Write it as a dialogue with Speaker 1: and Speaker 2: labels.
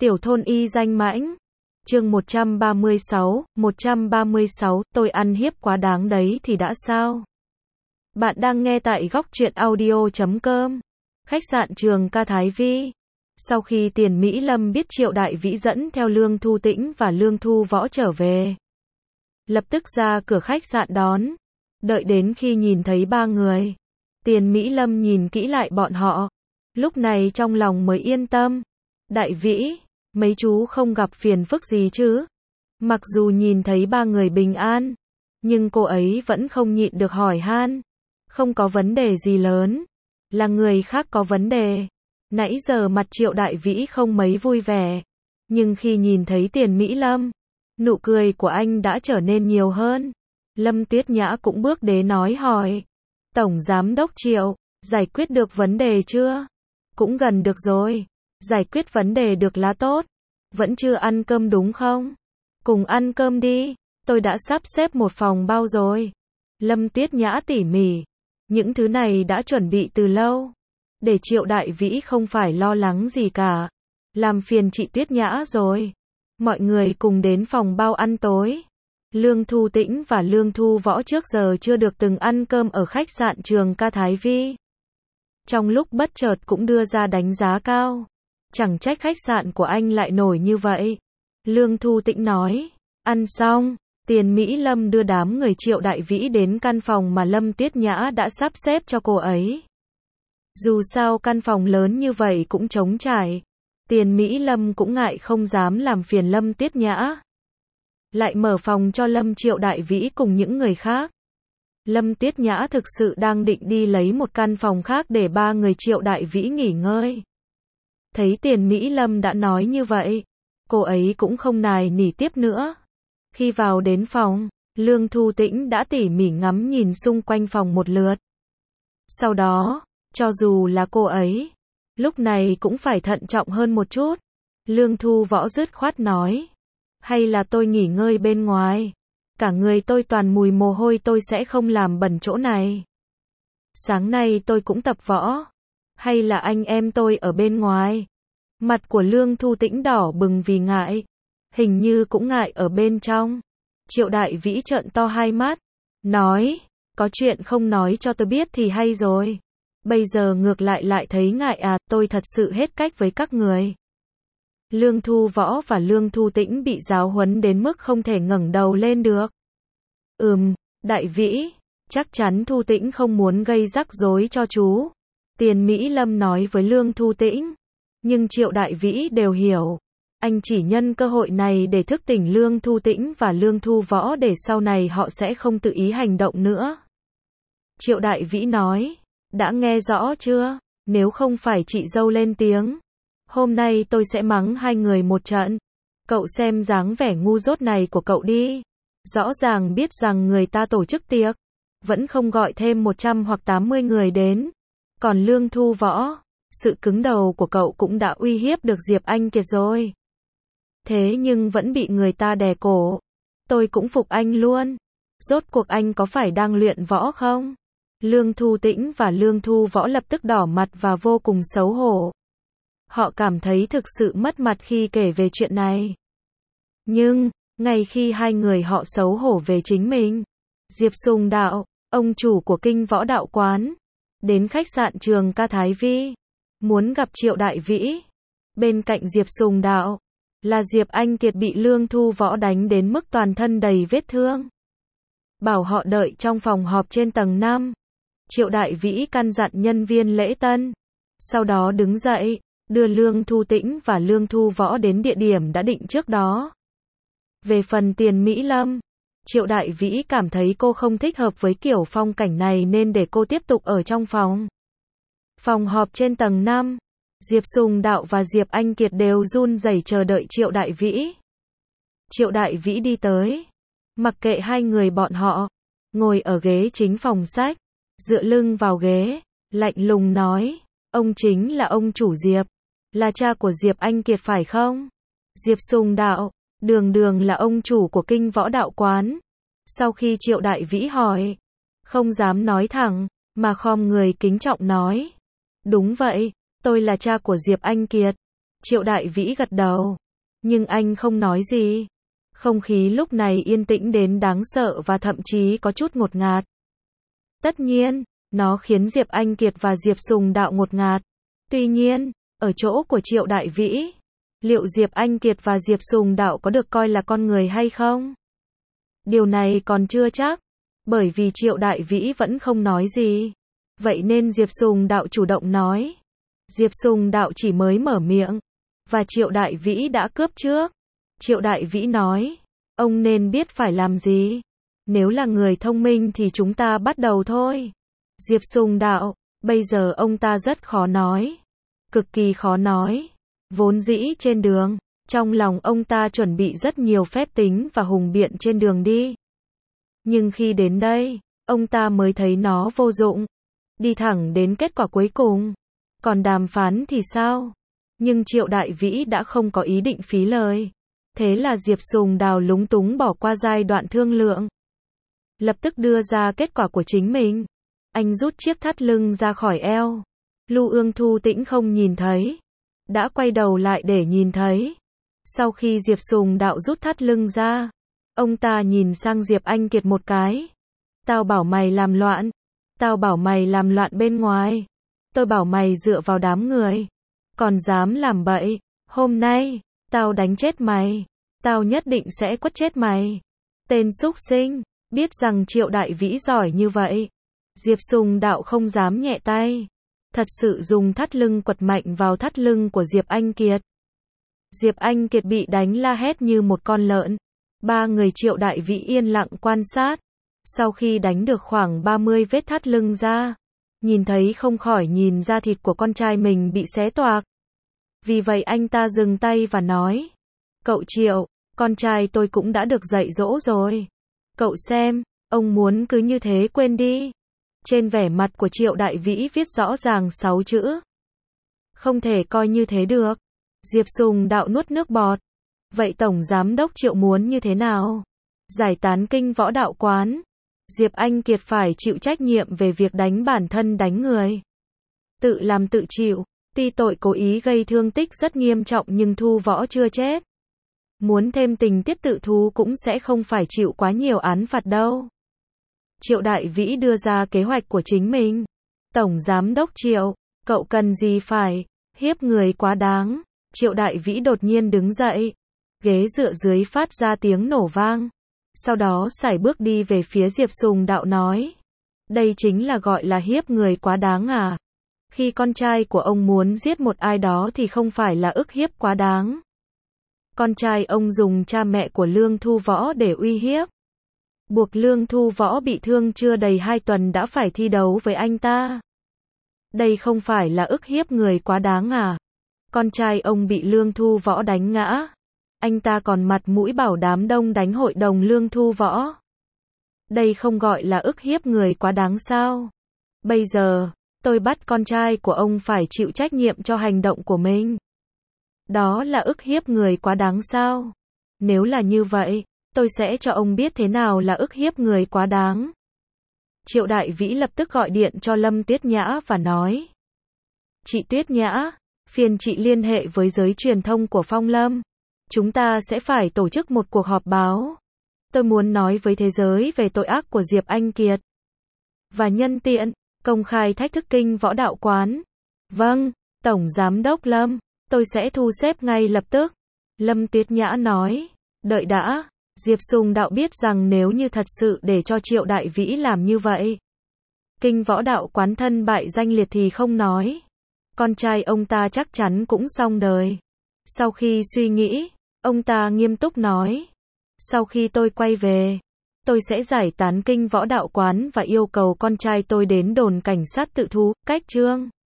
Speaker 1: Tiểu thôn y danh mãnh. Chương 136, tôi ăn hiếp quá đáng đấy thì đã sao? Bạn đang nghe tại góc truyện audio.com. Khách sạn Trường Ca Thái Vi. Sau khi Tiền Mỹ Lâm biết Triệu Đại Vĩ dẫn theo Lương Thu Tĩnh và Lương Thu Võ trở về, lập tức ra cửa khách sạn đón. Đợi đến khi nhìn thấy ba người, Tiền Mỹ Lâm nhìn kỹ lại bọn họ, lúc này trong lòng mới yên tâm. Đại Vĩ, mấy chú không gặp phiền phức gì chứ? Mặc dù nhìn thấy ba người bình an, nhưng cô ấy vẫn không nhịn được hỏi han. Không có vấn đề gì lớn, là người khác có vấn đề. Nãy giờ mặt Triệu Đại Vĩ không mấy vui vẻ, nhưng khi nhìn thấy Tiền Mỹ Lâm, nụ cười của anh đã trở nên nhiều hơn. Lâm Tuyết Nhã cũng bước đến nói hỏi. Tổng Giám đốc Triệu, giải quyết được vấn đề chưa? Cũng gần được rồi. Giải quyết vấn đề được là tốt. Vẫn chưa ăn cơm đúng không? Cùng ăn cơm đi. Tôi đã sắp xếp một phòng bao rồi. Lâm Tuyết Nhã tỉ mỉ. Những thứ này đã chuẩn bị từ lâu, để Triệu Đại Vĩ không phải lo lắng gì cả. Làm phiền chị Tuyết Nhã rồi. Mọi người cùng đến phòng bao ăn tối. Lương Thu Tĩnh và Lương Thu Võ trước giờ chưa được từng ăn cơm ở khách sạn Trường Ca Thái Vi. Trong lúc bất chợt cũng đưa ra đánh giá cao. Chẳng trách khách sạn của anh lại nổi như vậy. Lương Thu Tĩnh nói. Ăn xong, Tiền Mỹ Lâm đưa đám người Triệu Đại Vĩ đến căn phòng mà Lâm Tuyết Nhã đã sắp xếp cho cô ấy. Dù sao căn phòng lớn như vậy cũng trống trải, Tiền Mỹ Lâm cũng ngại không dám làm phiền Lâm Tuyết Nhã. Lại mở phòng cho Triệu Đại Vĩ cùng những người khác. Lâm Tuyết Nhã thực sự đang định đi lấy một căn phòng khác để ba người Triệu Đại Vĩ nghỉ ngơi. Thấy Tiền Mỹ Lâm đã nói như vậy, cô ấy cũng không nài nỉ tiếp nữa. Khi vào đến phòng, Lương Thu Tĩnh đã tỉ mỉ ngắm nhìn xung quanh phòng một lượt. Sau đó, cho dù là cô ấy, lúc này cũng phải thận trọng hơn một chút. Lương Thu Võ dứt khoát nói. Hay là tôi nghỉ ngơi bên ngoài? Cả người tôi toàn mùi mồ hôi, tôi sẽ không làm bẩn chỗ này. Sáng nay tôi cũng tập võ. Hay là anh em tôi ở bên ngoài? Mặt của Lương Thu Tĩnh đỏ bừng vì ngại. Hình như cũng ngại ở bên trong. Triệu Đại Vĩ trợn to hai mắt, nói, có chuyện không nói cho tôi biết thì hay rồi. Bây giờ ngược lại thấy ngại à, tôi thật sự hết cách với các người. Lương Thu Võ và Lương Thu Tĩnh bị giáo huấn đến mức không thể ngẩng đầu lên được. Đại Vĩ, chắc chắn Thu Tĩnh không muốn gây rắc rối cho chú. Tiền Mỹ Lâm nói với Lương Thu Tĩnh. Nhưng Triệu Đại Vĩ đều hiểu. Anh chỉ nhân cơ hội này để thức tỉnh Lương Thu Tĩnh và Lương Thu Võ để sau này họ sẽ không tự ý hành động nữa. Triệu Đại Vĩ nói. Đã nghe rõ chưa? Nếu không phải chị dâu lên tiếng, hôm nay tôi sẽ mắng hai người một trận. Cậu xem dáng vẻ ngu dốt này của cậu đi. Rõ ràng biết rằng người ta tổ chức tiệc, vẫn không gọi thêm 100 hoặc 80 người đến. Còn Lương Thu Võ, sự cứng đầu của cậu cũng đã uy hiếp được Diệp Anh Kiệt rồi. Thế nhưng vẫn bị người ta đè cổ. Tôi cũng phục anh luôn. Rốt cuộc anh có phải đang luyện võ không? Lương Thu Tĩnh và Lương Thu Võ lập tức đỏ mặt và vô cùng xấu hổ. Họ cảm thấy thực sự mất mặt khi kể về chuyện này. Nhưng, ngay khi hai người họ xấu hổ về chính mình, Diệp Sùng Đạo, ông chủ của Kinh Võ Đạo Quán, đến khách sạn Trường Ca Thái Vi, muốn gặp Triệu Đại Vĩ. Bên cạnh Diệp Sùng Đạo, là Diệp Anh Kiệt bị Lương Thu Võ đánh đến mức toàn thân đầy vết thương. Bảo họ đợi trong phòng họp trên tầng 5. Triệu Đại Vĩ căn dặn nhân viên lễ tân. Sau đó đứng dậy, đưa Lương Thu Tĩnh và Lương Thu Võ đến địa điểm đã định trước đó. Về phần Tiền Mỹ Lâm, Triệu Đại Vĩ cảm thấy cô không thích hợp với kiểu phong cảnh này nên để cô tiếp tục ở trong phòng. Phòng họp trên tầng 5. Diệp Sùng Đạo và Diệp Anh Kiệt đều run rẩy chờ đợi Triệu Đại Vĩ. Triệu Đại Vĩ đi tới, mặc kệ hai người bọn họ, ngồi ở ghế chính phòng khách, dựa lưng vào ghế, lạnh lùng nói, ông chính là ông chủ Diệp, là cha của Diệp Anh Kiệt phải không? Diệp Sùng Đạo, đường là ông chủ của Kinh Võ Đạo Quán. Sau khi Triệu Đại Vĩ hỏi, không dám nói thẳng, mà khom người kính trọng nói, đúng vậy. Tôi là cha của Diệp Anh Kiệt. Triệu Đại Vĩ gật đầu. Nhưng anh không nói gì. Không khí lúc này yên tĩnh đến đáng sợ và thậm chí có chút ngột ngạt. Tất nhiên, nó khiến Diệp Anh Kiệt và Diệp Sùng Đạo ngột ngạt. Tuy nhiên, ở chỗ của Triệu Đại Vĩ, liệu Diệp Anh Kiệt và Diệp Sùng Đạo có được coi là con người hay không? Điều này còn chưa chắc, bởi vì Triệu Đại Vĩ vẫn không nói gì. Vậy nên Diệp Sùng Đạo chủ động nói. Diệp Sùng Đạo chỉ mới mở miệng, và Triệu Đại Vĩ đã cướp trước. Triệu Đại Vĩ nói, ông nên biết phải làm gì. Nếu là người thông minh thì chúng ta bắt đầu thôi. Diệp Sùng Đạo, bây giờ ông ta rất khó nói. Cực kỳ khó nói. Vốn dĩ trên đường, trong lòng ông ta chuẩn bị rất nhiều phép tính và hùng biện trên đường đi. Nhưng khi đến đây, ông ta mới thấy nó vô dụng. Đi thẳng đến kết quả cuối cùng. Còn đàm phán thì sao? Nhưng Triệu Đại Vĩ đã không có ý định phí lời. Thế là Diệp Sùng Đào lúng túng bỏ qua giai đoạn thương lượng. Lập tức đưa ra kết quả của chính mình. Anh rút chiếc thắt lưng ra khỏi eo. Lưu Ương Thu Tĩnh không nhìn thấy. Đã quay đầu lại để nhìn thấy. Sau khi Diệp Sùng Đạo rút thắt lưng ra, ông ta nhìn sang Diệp Anh Kiệt một cái. Tao bảo mày làm loạn. Tao bảo mày làm loạn bên ngoài. Tôi bảo mày dựa vào đám người. Còn dám làm bậy. Hôm nay, tao đánh chết mày. Tao nhất định sẽ quất chết mày. Tên súc sinh. Biết rằng Triệu Đại Vĩ giỏi như vậy. Diệp Sùng Đạo không dám nhẹ tay. Thật sự dùng thắt lưng quật mạnh vào thắt lưng của Diệp Anh Kiệt. Diệp Anh Kiệt bị đánh la hét như một con lợn. Ba người Triệu Đại Vĩ yên lặng quan sát. Sau khi đánh được khoảng 30 vết thắt lưng ra, nhìn thấy không khỏi nhìn ra thịt của con trai mình bị xé toạc. Vì vậy anh ta dừng tay và nói, cậu Triệu, con trai tôi cũng đã được dạy dỗ rồi. Cậu xem, ông muốn cứ như thế quên đi. Trên vẻ mặt của Triệu Đại Vĩ viết rõ ràng 6 chữ. Không thể coi như thế được. Diệp Sùng Đạo nuốt nước bọt. Vậy Tổng Giám đốc Triệu muốn như thế nào? Giải tán Kinh Võ Đạo Quán. Diệp Anh Kiệt phải chịu trách nhiệm về việc đánh bản thân đánh người. Tự làm tự chịu. Tuy tội cố ý gây thương tích rất nghiêm trọng nhưng Thu Võ chưa chết. Muốn thêm tình tiết tự thú cũng sẽ không phải chịu quá nhiều án phạt đâu. Triệu Đại Vĩ đưa ra kế hoạch của chính mình. Tổng Giám đốc Triệu, cậu cần gì phải hiếp người quá đáng. Triệu Đại Vĩ đột nhiên đứng dậy. Ghế dựa dưới phát ra tiếng nổ vang. Sau đó sải bước đi về phía Diệp Sùng Đạo nói. Đây chính là gọi là hiếp người quá đáng à? Khi con trai của ông muốn giết một ai đó thì không phải là ức hiếp quá đáng. Con trai ông dùng cha mẹ của Lương Thu Võ để uy hiếp. Buộc Lương Thu Võ bị thương chưa đầy 2 tuần đã phải thi đấu với anh ta. Đây không phải là ức hiếp người quá đáng à? Con trai ông bị Lương Thu Võ đánh ngã. Anh ta còn mặt mũi bảo đám đông đánh hội đồng Lương Thu Võ. Đây không gọi là ức hiếp người quá đáng sao? Bây giờ, tôi bắt con trai của ông phải chịu trách nhiệm cho hành động của mình. Đó là ức hiếp người quá đáng sao? Nếu là như vậy, tôi sẽ cho ông biết thế nào là ức hiếp người quá đáng. Triệu Đại Vĩ lập tức gọi điện cho Lâm Tuyết Nhã và nói. Chị Tuyết Nhã, phiền chị liên hệ với giới truyền thông của Phong Lâm. Chúng ta sẽ phải tổ chức một cuộc họp báo. Tôi muốn nói với thế giới về tội ác của Diệp Anh Kiệt. Và nhân tiện, công khai thách thức Kinh Võ Đạo Quán. Vâng, Tổng Giám đốc Lâm, tôi sẽ thu xếp ngay lập tức. Lâm Tuyết Nhã nói. Đợi đã. Diệp Sùng Đạo biết rằng nếu như thật sự để cho Triệu Đại Vĩ làm như vậy, Kinh Võ Đạo Quán thân bại danh liệt thì không nói. Con trai ông ta chắc chắn cũng xong đời. Sau khi suy nghĩ, ông ta nghiêm túc nói. Sau khi tôi quay về, tôi sẽ giải tán Kinh Võ Đạo Quán và yêu cầu con trai tôi đến đồn cảnh sát tự thú, cách trương.